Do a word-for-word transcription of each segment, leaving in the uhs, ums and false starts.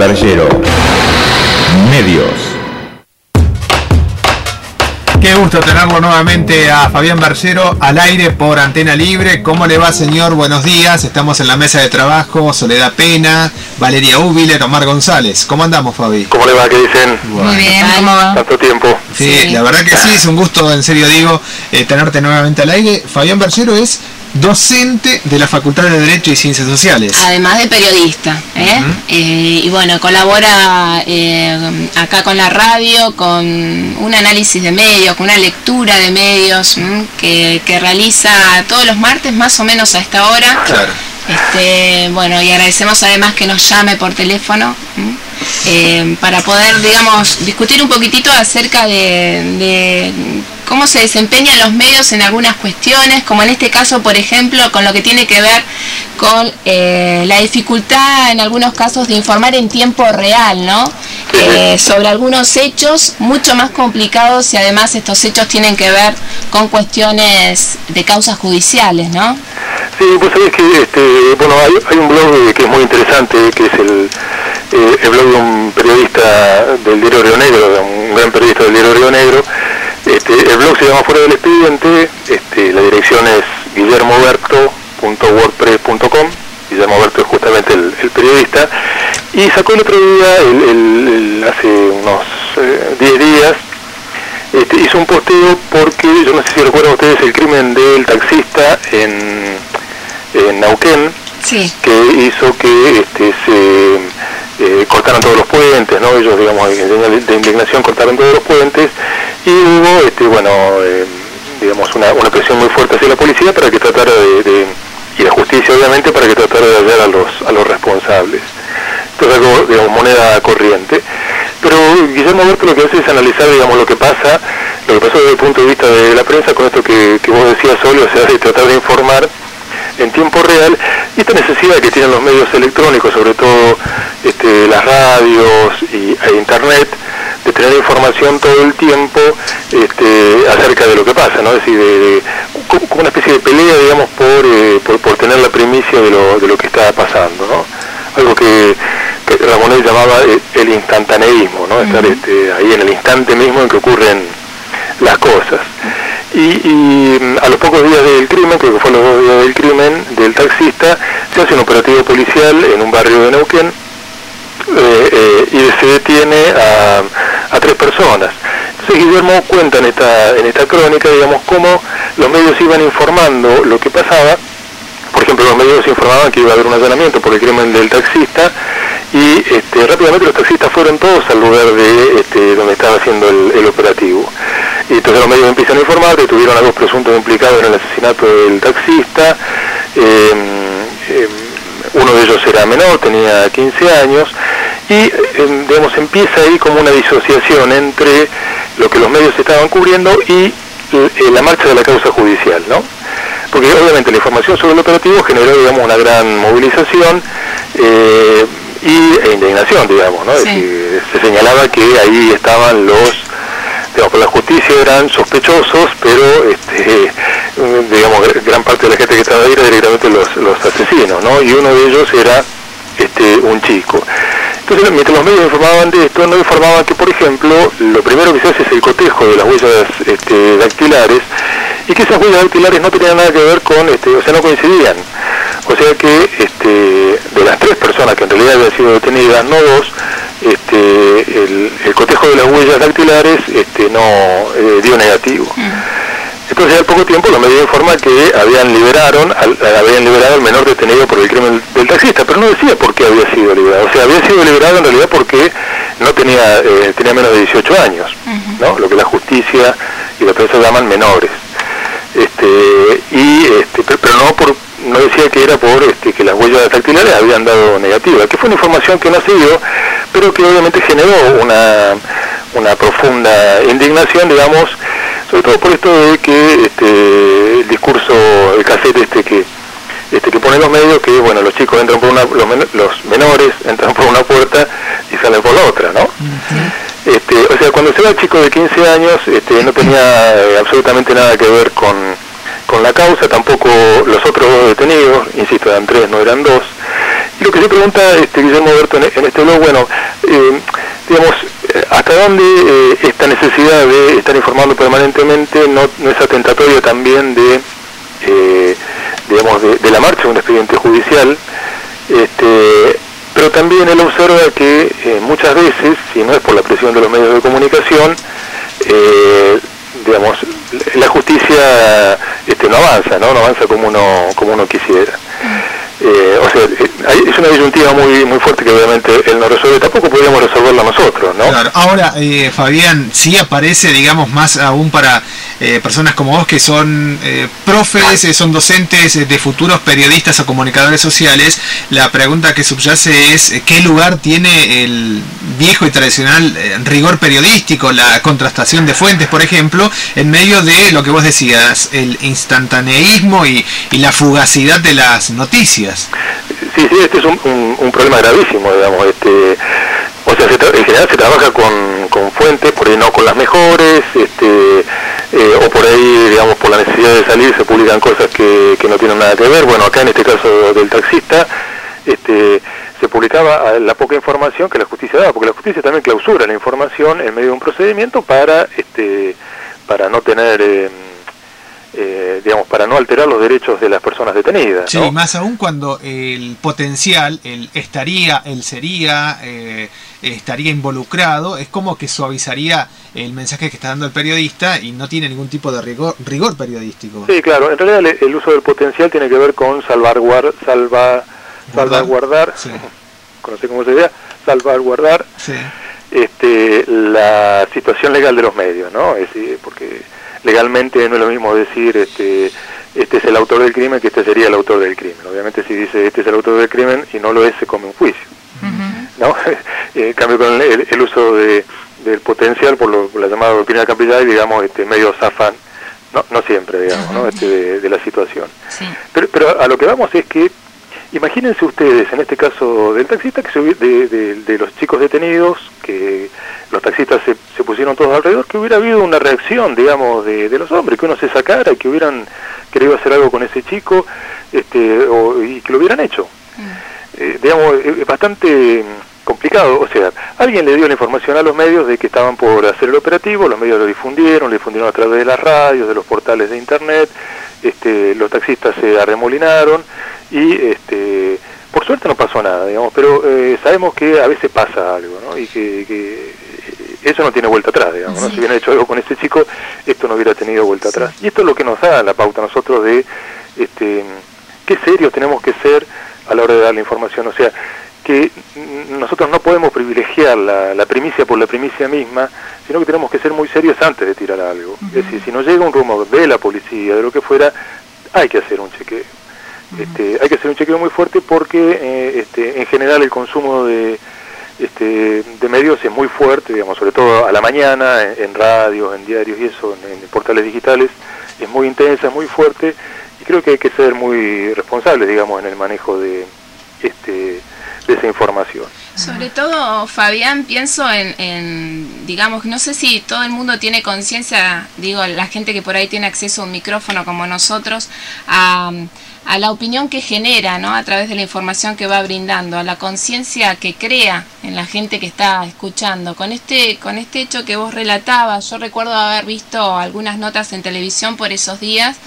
Bergero. Medios. Qué gusto tenerlo nuevamente a Fabián Bergero al aire por Antena Libre. ¿Cómo le va, señor? Buenos días. Estamos en la mesa de trabajo. Soledad Pena, Valeria Úbiler, Omar González. ¿Cómo andamos, Fabi? ¿Cómo le va? ¿Qué dicen? Bueno. Muy bien, ¿cómo va? Tanto tiempo. Sí, Sí. la verdad que sí, es un gusto, en serio digo, eh, tenerte nuevamente al aire. Fabián Bergero es docente de la Facultad de Derecho y Ciencias Sociales. Además de periodista, ¿eh? Uh-huh. Eh, y bueno, colabora eh, acá con la radio, con un análisis de medios, con una lectura de medios ¿m? que, que realiza todos los martes más o menos a esta hora. Claro. Este, bueno, y agradecemos además que nos llame por teléfono eh, para poder, digamos, discutir un poquitito acerca de, de cómo se desempeñan los medios en algunas cuestiones, como en este caso, por ejemplo, con lo que tiene que ver con eh, la dificultad en algunos casos de informar en tiempo real, ¿no? Eh, sobre algunos hechos mucho más complicados y además estos hechos tienen que ver con cuestiones de causas judiciales, ¿no? Sí, vos sabés que este, bueno, hay, hay un blog que es muy interesante, que es el, eh, el blog de un periodista del diario Río Negro, de un gran periodista del diario Río Negro. Este, el blog se llama Fuera del Expediente, este, la dirección es guillermo berto punto wordpress punto com. Guillermo Berto es justamente el, el periodista, y sacó el otro día, el, el, el, hace unos diez eh, días, este, hizo un posteo porque, yo no sé si recuerdan ustedes el crimen del taxista en, en Neuquén, Sí. que hizo que este, se eh, cortaran todos los puentes, ¿no? Ellos, digamos, en señal de indignación cortaron todos los puentes, y hubo, este, bueno, eh, digamos, una, una presión muy fuerte hacia la policía para que tratara de, de y la justicia, obviamente, para que tratara de hallar a los a los responsables. Esto es algo, digamos, moneda corriente. Pero Guillermo Berto lo que hace es analizar, digamos, lo que pasa, lo que pasó desde el punto de vista de la prensa, con esto que, que vos decías, Solo, o sea, de tratar de informar en tiempo real, y esta necesidad que tienen los medios electrónicos, sobre todo este, las radios y, e internet, de tener información todo el tiempo este, acerca de lo que pasa, ¿no? Es decir, de, de, como una especie de pelea, digamos, por, eh, por, por tener la primicia de lo, de lo que está pasando, ¿no? Algo que, que Ramonel llamaba el, el instantaneísmo, ¿no? Estar este, ahí en el instante mismo en que ocurren las cosas. Y, y a los pocos días del crimen, creo que fue a los dos días del crimen del taxista, se hace un operativo policial en un barrio de Neuquén, eh, eh, y se detiene a, a tres personas. Entonces Guillermo cuenta en esta, en esta crónica, digamos, cómo los medios iban informando lo que pasaba. Por ejemplo, los medios informaban que iba a haber un allanamiento por el crimen del taxista, y este, rápidamente los taxistas fueron todos al lugar de este, donde estaba haciendo el, el operativo. Y entonces los medios empiezan a informar, detuvieron a dos presuntos implicados en el asesinato del taxista. Eh, eh, uno de ellos era menor, tenía quince años, y eh, digamos, empieza ahí como una disociación entre lo que los medios estaban cubriendo y eh, la marcha de la causa judicial, ¿no? Porque obviamente la información sobre el operativo generó, digamos, una gran movilización eh, y, e indignación, digamos, ¿no? Sí. Es decir, se señalaba que ahí estaban los, digamos, por la justicia eran sospechosos, pero este, digamos, gran parte de la gente que estaba ahí era directamente los, los asesinos, ¿no? Y uno de ellos era este, un chico. Entonces, mientras los medios informaban de esto, no informaban que, por ejemplo, lo primero que se hace es el cotejo de las huellas este, dactilares, y que esas huellas dactilares no tenían nada que ver con, este, o sea, no coincidían. O sea que este, de las tres personas que en realidad habían sido detenidas, no dos, este, el, el cotejo de las huellas dactilares este, no eh, dio negativo. Entonces, al poco tiempo, los medios informan que habían liberaron al, habían liberado al menor detenido por el crimen del taxista, pero no decía por qué había sido liberado. O sea, había sido liberado en realidad porque no tenía eh, tenía menos de dieciocho años, ¿no? Lo que la justicia y la prensa llaman menores. Este, y este, pero, pero no por no decía que era por este, que las huellas dactilares habían dado negativa, que fue una información que no se dio, pero que obviamente generó una una profunda indignación, digamos, sobre todo por esto de que este, el discurso, el cassette este que este que ponen los medios, que bueno, los chicos entran por una, los, men los menores entran por una puerta y salen por la otra, ¿no? Uh-huh. Este, o sea, cuando se va el chico de quince años, este, no tenía eh, absolutamente nada que ver con, con la causa, tampoco los otros dos detenidos, insisto, eran tres, no eran dos. Y lo que se pregunta este, Guillermo Berto en, en este blog, bueno, eh, digamos, ¿hasta dónde eh, esta necesidad de estar informando permanentemente no, no es atentatoria también de, eh, digamos, de, de la marcha de un expediente judicial? Este, pero también él observa que eh, muchas veces, si no es por la presión de los medios de comunicación, eh, digamos, la justicia este, no avanza, ¿no? No avanza como uno, como uno quisiera. Eh, o sea, eh, es una disyuntiva muy muy fuerte que obviamente él no resuelve, tampoco podríamos resolverla nosotros, ¿no? Claro. Ahora, eh, Fabián, sí aparece, digamos, más aún para eh, personas como vos que son eh, profes, eh, son docentes eh, de futuros periodistas o comunicadores sociales, la pregunta que subyace es eh, ¿qué lugar tiene el viejo y tradicional eh, rigor periodístico, la contrastación de fuentes, por ejemplo, en medio de lo que vos decías, el instantaneísmo y, y la fugacidad de las noticias? Sí, sí, este es un, un, un problema gravísimo, digamos. Este, o sea, se en general se trabaja con, con fuentes, por ahí no con las mejores, este, eh, o por ahí, digamos, por la necesidad de salir se publican cosas que, que no tienen nada que ver. Bueno, acá en este caso del taxista, este, se publicaba la poca información que la justicia daba, porque la justicia también clausura la información en medio de un procedimiento para, este, para no tener... Eh, Eh, digamos, para no alterar los derechos de las personas detenidas, sí, ¿no? más aún cuando el potencial, el estaría, el sería, eh, estaría involucrado, es como que suavizaría el mensaje que está dando el periodista y no tiene ningún tipo de rigor, rigor periodístico. Sí, claro, en realidad el, el uso del potencial tiene que ver con salvaguardar, salva, salvaguardar, sí. no sé cómo se diga, salvaguardar sí. este, la situación legal de los medios, ¿no? Es decir, porque legalmente no es lo mismo decir este este es el autor del crimen que este sería el autor del crimen. Obviamente si dice este es el autor del crimen y no lo es, se come un juicio. Uh-huh. ¿No? En cambio con el, el uso de, del potencial por, lo, por la llamada doctrina Capillay, digamos, este medio zafan, no, no siempre, digamos, uh-huh. ¿no? este, de, de la situación. Sí. Pero, pero a lo que vamos es que imagínense ustedes, en este caso del taxista, que se, de, de, de los chicos detenidos, que los taxistas se, se pusieron todos alrededor, que hubiera habido una reacción, digamos, de, de los hombres, que uno se sacara, que hubieran querido hacer algo con ese chico, este, o, y que lo hubieran hecho. Mm. Eh, digamos, es bastante complicado, o sea, alguien le dio la información a los medios de que estaban por hacer el operativo, los medios lo difundieron, lo difundieron a través de las radios, de los portales de internet, este, los taxistas se arremolinaron, y este por suerte no pasó nada, digamos, pero eh, sabemos que a veces pasa algo, ¿no? Y que, que eso no tiene vuelta atrás, digamos, ¿no? Sí. Si hubiera hecho algo con ese chico, esto no hubiera tenido vuelta sí. atrás. Y esto es lo que nos da la pauta a nosotros de este qué serios tenemos que ser a la hora de dar la información, o sea, que nosotros no podemos privilegiar la, la primicia por la primicia misma, sino que tenemos que ser muy serios antes de tirar algo. Uh-huh. Es decir, si nos llega un rumor de la policía, de lo que fuera, hay que hacer un chequeo. Este, hay que hacer un chequeo muy fuerte porque eh, este, en general el consumo de, este, de medios es muy fuerte, digamos, sobre todo a la mañana, en, en radios, en diarios y eso, en, en portales digitales, es muy intensa, es muy fuerte, y creo que hay que ser muy responsables, digamos, en el manejo de, este, de esa información. Sobre todo, Fabián, pienso en, en, digamos, no sé si todo el mundo tiene conciencia, digo, la gente que por ahí tiene acceso a un micrófono como nosotros, a... a la opinión que genera, ¿no? A través de la información que va brindando, a la conciencia que crea en la gente que está escuchando. Con este, con este hecho que vos relatabas, yo recuerdo haber visto algunas notas en televisión por esos días,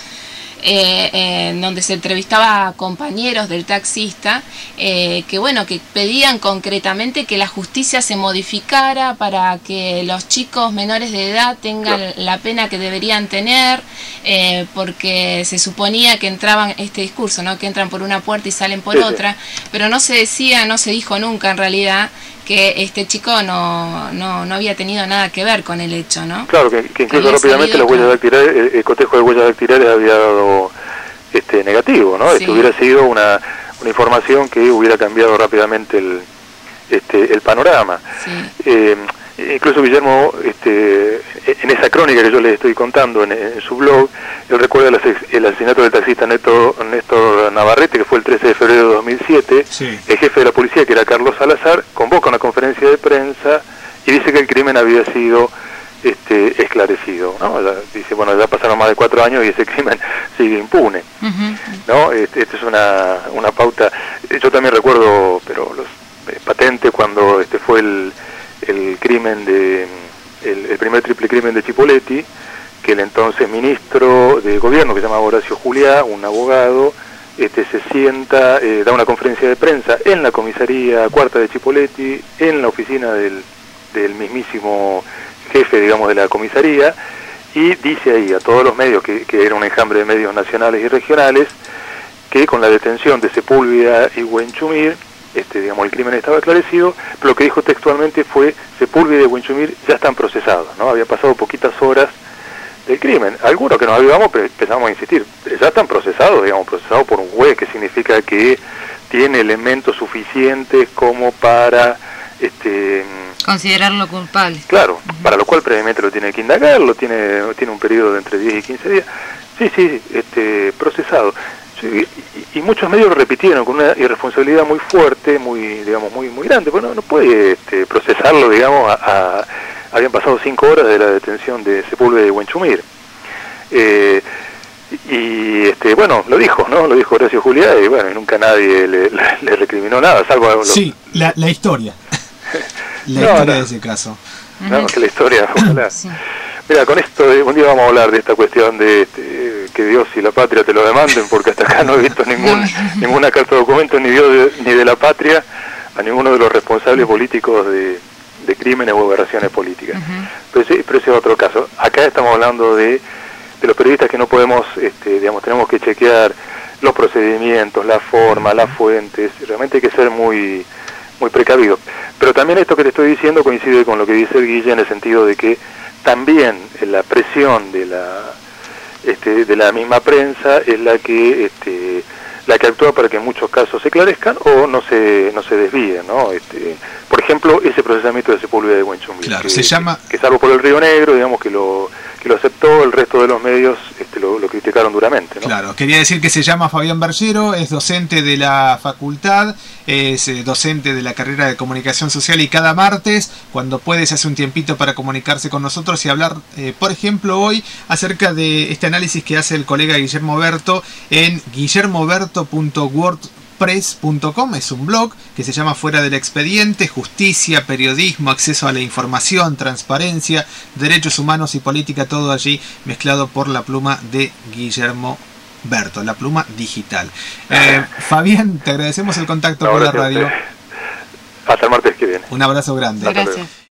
Eh, eh, donde se entrevistaba a compañeros del taxista eh, que bueno que pedían concretamente que la justicia se modificara para que los chicos menores de edad tengan la pena que deberían tener, eh, porque se suponía que entraban, este discurso, ¿no? Que entran por una puerta y salen por sí, otra, sí. Pero no se decía, no se dijo nunca en realidad que este chico no, no, no había tenido nada que ver con el hecho, ¿no? Claro, que, que incluso había rápidamente las huellas dactilares, el, el cotejo de huellas dactilares había dado este negativo, ¿no? Sí. Esto hubiera sido una, una información que hubiera cambiado rápidamente el, este, el panorama. Sí. Eh, incluso Guillermo, este, en esa crónica que yo les estoy contando en, en su blog, él recuerda el, el asesinato del taxista Néstor, Néstor Navarrete, que fue el trece de febrero de dos mil siete. Sí. El jefe de la policía, que era Carlos Salazar, convoca una conferencia de prensa y dice que el crimen había sido este, esclarecido, ¿no? Ya, dice, bueno, ya pasaron más de cuatro años y ese crimen sigue impune, uh-huh. ¿no? Este, esta es una, una pauta. Yo también recuerdo, pero los, eh, patente, cuando este fue el, el crimen de, el, el primer triple crimen de Chipoleti, que el entonces ministro de gobierno, que se llamaba Horacio Juliá, un abogado, este, se sienta, eh, da una conferencia de prensa en la comisaría cuarta de Chipoleti, en la oficina del, del mismísimo jefe, digamos, de la comisaría, y dice ahí a todos los medios, que, que era un enjambre de medios nacionales y regionales, que con la detención de Sepúlveda y Huenchumir, este, digamos, el crimen estaba esclarecido, pero lo que dijo textualmente fue: Sepúlveda y Huenchumir ya están procesados, ¿no? Habían pasado poquitas horas del crimen. Algunos que nos avivamos, pero empezamos a insistir, ya están procesados, digamos, procesados por un juez, que significa que tiene elementos suficientes como para este considerarlo culpable. Claro, uh-huh. Para lo cual previamente lo tiene que indagar, lo tiene tiene un periodo de entre diez y quince días. Sí, sí, este procesado. Sí, y, y muchos medios lo repitieron con una irresponsabilidad muy fuerte, muy, digamos, muy muy grande. Bueno, no puede este, procesarlo, digamos, a, a habían pasado cinco horas de la detención de Sepúlveda y Huenchumir. Eh, y este bueno, lo dijo, ¿no? Lo dijo Horacio Juliá, y bueno, y nunca nadie le, le, le recriminó nada, salvo lo... Sí, la, la historia. La no, historia no. de ese caso. No, que la historia, ojalá. Sí. Mira, con esto, un día vamos a hablar de esta cuestión de este, que Dios y la patria te lo demanden, porque hasta acá no he visto ningún, ninguna carta de documento ni, Dios de, ni de la patria a ninguno de los responsables políticos de, de crímenes o aberraciones políticas. Uh-huh. Pero, ese, pero ese es otro caso. Acá estamos hablando de, de los periodistas que no podemos, este, digamos, tenemos que chequear los procedimientos, la forma, las fuentes. Realmente hay que ser muy... muy precavido. Pero también esto que te estoy diciendo coincide con lo que dice el Guille, en el sentido de que también la presión de la este, de la misma prensa es la que este, la que actúa para que en muchos casos se esclarezcan o no se no se desvíen, ¿no? Este, por ejemplo, ese procesamiento de Sepúlveda de Huenchumir, claro, que, se llama... que, que salvo por el Río Negro, digamos, que lo que lo aceptó, el resto de los medios este, lo, lo criticaron duramente, ¿no? Claro, quería decir que se llama Fabián Bergero, es docente de la facultad, es eh, docente de la carrera de Comunicación Social, y cada martes, cuando puede, se hace un tiempito para comunicarse con nosotros y hablar, eh, por ejemplo, hoy, acerca de este análisis que hace el colega Guillermo Berto en guillermo berto punto wordpress punto com. Es un blog que se llama Fuera del Expediente: justicia, periodismo, acceso a la información, transparencia, derechos humanos y política, todo allí mezclado por la pluma de Guillermo Berto, la pluma digital. Eh, Fabián, te agradecemos el contacto no, con la radio. Hasta el martes que viene. Un abrazo grande. Gracias.